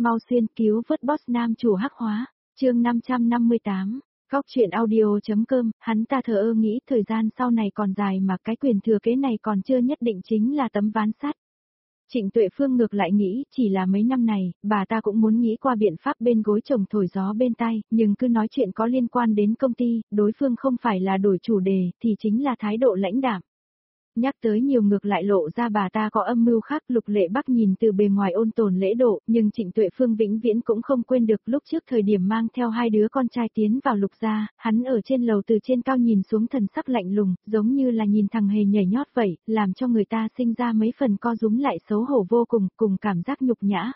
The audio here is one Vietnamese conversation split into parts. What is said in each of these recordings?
Mau xuyên cứu vớt boss nam chủ hắc hóa, chương 558. Góc chuyện audio.com, hắn ta thờ ơ nghĩ thời gian sau này còn dài mà cái quyền thừa kế này còn chưa nhất định chính là tấm ván sắt. Trịnh Tuệ Phương ngược lại nghĩ chỉ là mấy năm này, bà ta cũng muốn nghĩ qua biện pháp bên gối chồng thổi gió bên tai, nhưng cứ nói chuyện có liên quan đến công ty, đối phương không phải là đổi chủ đề thì chính là thái độ lãnh đạm. Nhắc tới nhiều ngược lại lộ ra bà ta có âm mưu khác. Lục Lệ Bắc nhìn từ bề ngoài ôn tồn lễ độ, nhưng Trịnh Tuệ Phương vĩnh viễn cũng không quên được lúc trước thời điểm mang theo hai đứa con trai tiến vào Lục gia, hắn ở trên lầu từ trên cao nhìn xuống thần sắc lạnh lùng, giống như là nhìn thằng hề nhảy nhót vậy, làm cho người ta sinh ra mấy phần co rúm lại xấu hổ vô cùng, cùng cảm giác nhục nhã.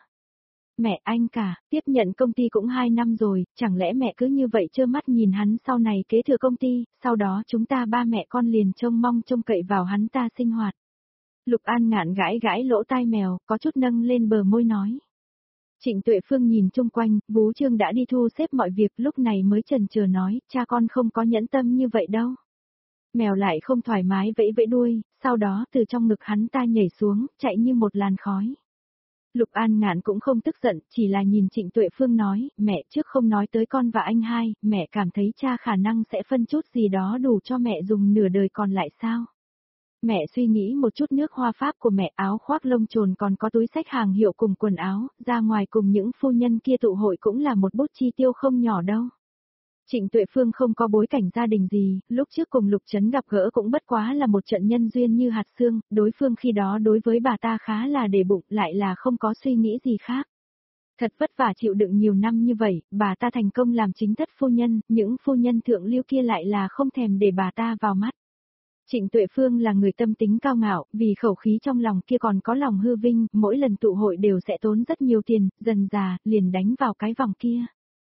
Mẹ anh cả, tiếp nhận công ty cũng 2 năm rồi, chẳng lẽ mẹ cứ như vậy trơ mắt nhìn hắn sau này kế thừa công ty, sau đó chúng ta ba mẹ con liền trông mong trông cậy vào hắn ta sinh hoạt. Lục An Ngạn gãi gãi lỗ tai mèo, có chút nâng lên bờ môi nói. Trịnh Tuệ Phương nhìn chung quanh, Vú Trương đã đi thu xếp mọi việc, lúc này mới chần chừ nói, cha con không có nhẫn tâm như vậy đâu. Mèo lại không thoải mái vẫy vẫy đuôi, sau đó từ trong ngực hắn ta nhảy xuống, chạy như một làn khói. Lục An Ngạn cũng không tức giận, chỉ là nhìn Trịnh Tuệ Phương nói, mẹ trước không nói tới con và anh hai, mẹ cảm thấy cha khả năng sẽ phân chút gì đó đủ cho mẹ dùng nửa đời còn lại sao? Mẹ suy nghĩ một chút nước hoa pháp của mẹ, áo khoác lông trồn còn có túi xách hàng hiệu cùng quần áo, ra ngoài cùng những phu nhân kia tụ hội cũng là một bút chi tiêu không nhỏ đâu. Trịnh Tuệ Phương không có bối cảnh gia đình gì, lúc trước cùng Lục Trấn gặp gỡ cũng bất quá là một trận nhân duyên như hạt xương, đối phương khi đó đối với bà ta khá là để bụng, lại là không có suy nghĩ gì khác. Thật vất vả chịu đựng nhiều năm như vậy, bà ta thành công làm chính thất phu nhân, những phu nhân thượng lưu kia lại là không thèm để bà ta vào mắt. Trịnh Tuệ Phương là người tâm tính cao ngạo, vì khẩu khí trong lòng kia còn có lòng hư vinh, mỗi lần tụ hội đều sẽ tốn rất nhiều tiền, dần dà, liền đánh vào cái vòng kia.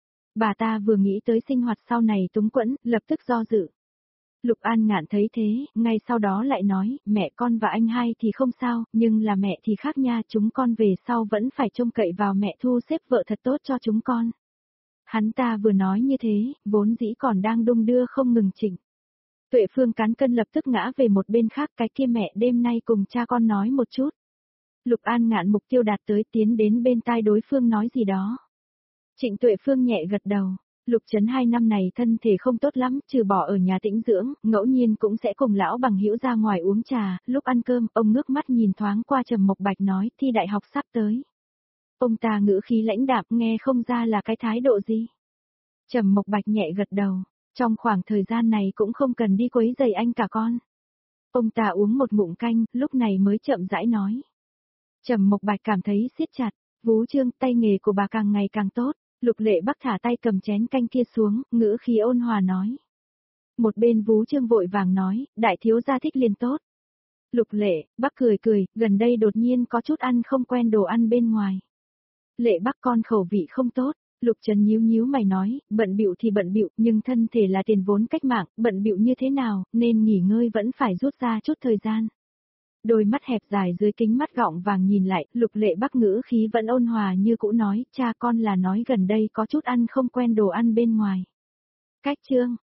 Bà ta vừa nghĩ tới sinh hoạt sau này túng quẫn, lập tức do dự. Lục An Ngạn thấy thế, ngay sau đó lại nói, mẹ con và anh hai thì không sao, nhưng là mẹ thì khác nha, chúng con về sau vẫn phải trông cậy vào mẹ thu xếp vợ thật tốt cho chúng con. Hắn ta vừa nói như thế, vốn dĩ còn đang đung đưa không ngừng Trịnh Tuệ Phương cán cân lập tức ngã về một bên khác, cái kia mẹ đêm nay cùng cha con nói một chút. Lục An Ngạn mục tiêu đạt tới, tiến đến bên tai đối phương nói gì đó. Trịnh Tuệ Phương nhẹ gật đầu. Lục Trấn 2 năm này thân thể không tốt lắm, trừ bỏ ở nhà tĩnh dưỡng, ngẫu nhiên cũng sẽ cùng lão bằng hữu ra ngoài uống trà, lúc ăn cơm, ông ngước mắt nhìn thoáng qua Trầm Mộc Bạch nói, thi đại học sắp tới. Ông ta ngữ khí lãnh đạm, nghe không ra là cái thái độ gì. Trầm Mộc Bạch nhẹ gật đầu, trong khoảng thời gian này cũng không cần đi quấy rầy anh cả con. Ông ta uống một ngụm canh, lúc này mới chậm rãi nói. Trầm Mộc Bạch cảm thấy siết chặt, Vú Trương, tay nghề của bà càng ngày càng tốt. Lục Lệ Bắc thả tay cầm chén canh kia xuống, ngữ khí ôn hòa nói. Một bên Vú Trương vội vàng nói, đại thiếu gia thích liền tốt. Lục Lệ Bắc cười cười, gần đây đột nhiên có chút ăn không quen đồ ăn bên ngoài. Lệ Bắc con khẩu vị không tốt. Lục Trấn nhíu nhíu mày nói, bận bịu thì bận bịu, nhưng thân thể là tiền vốn cách mạng, bận bịu như thế nào, nên nghỉ ngơi vẫn phải rút ra chút thời gian. Đôi mắt hẹp dài dưới kính mắt gọng vàng nhìn lại, Lục Lệ Bắc ngữ khí vẫn ôn hòa như cũ nói, cha con là nói gần đây có chút ăn không quen đồ ăn bên ngoài. Cách chương,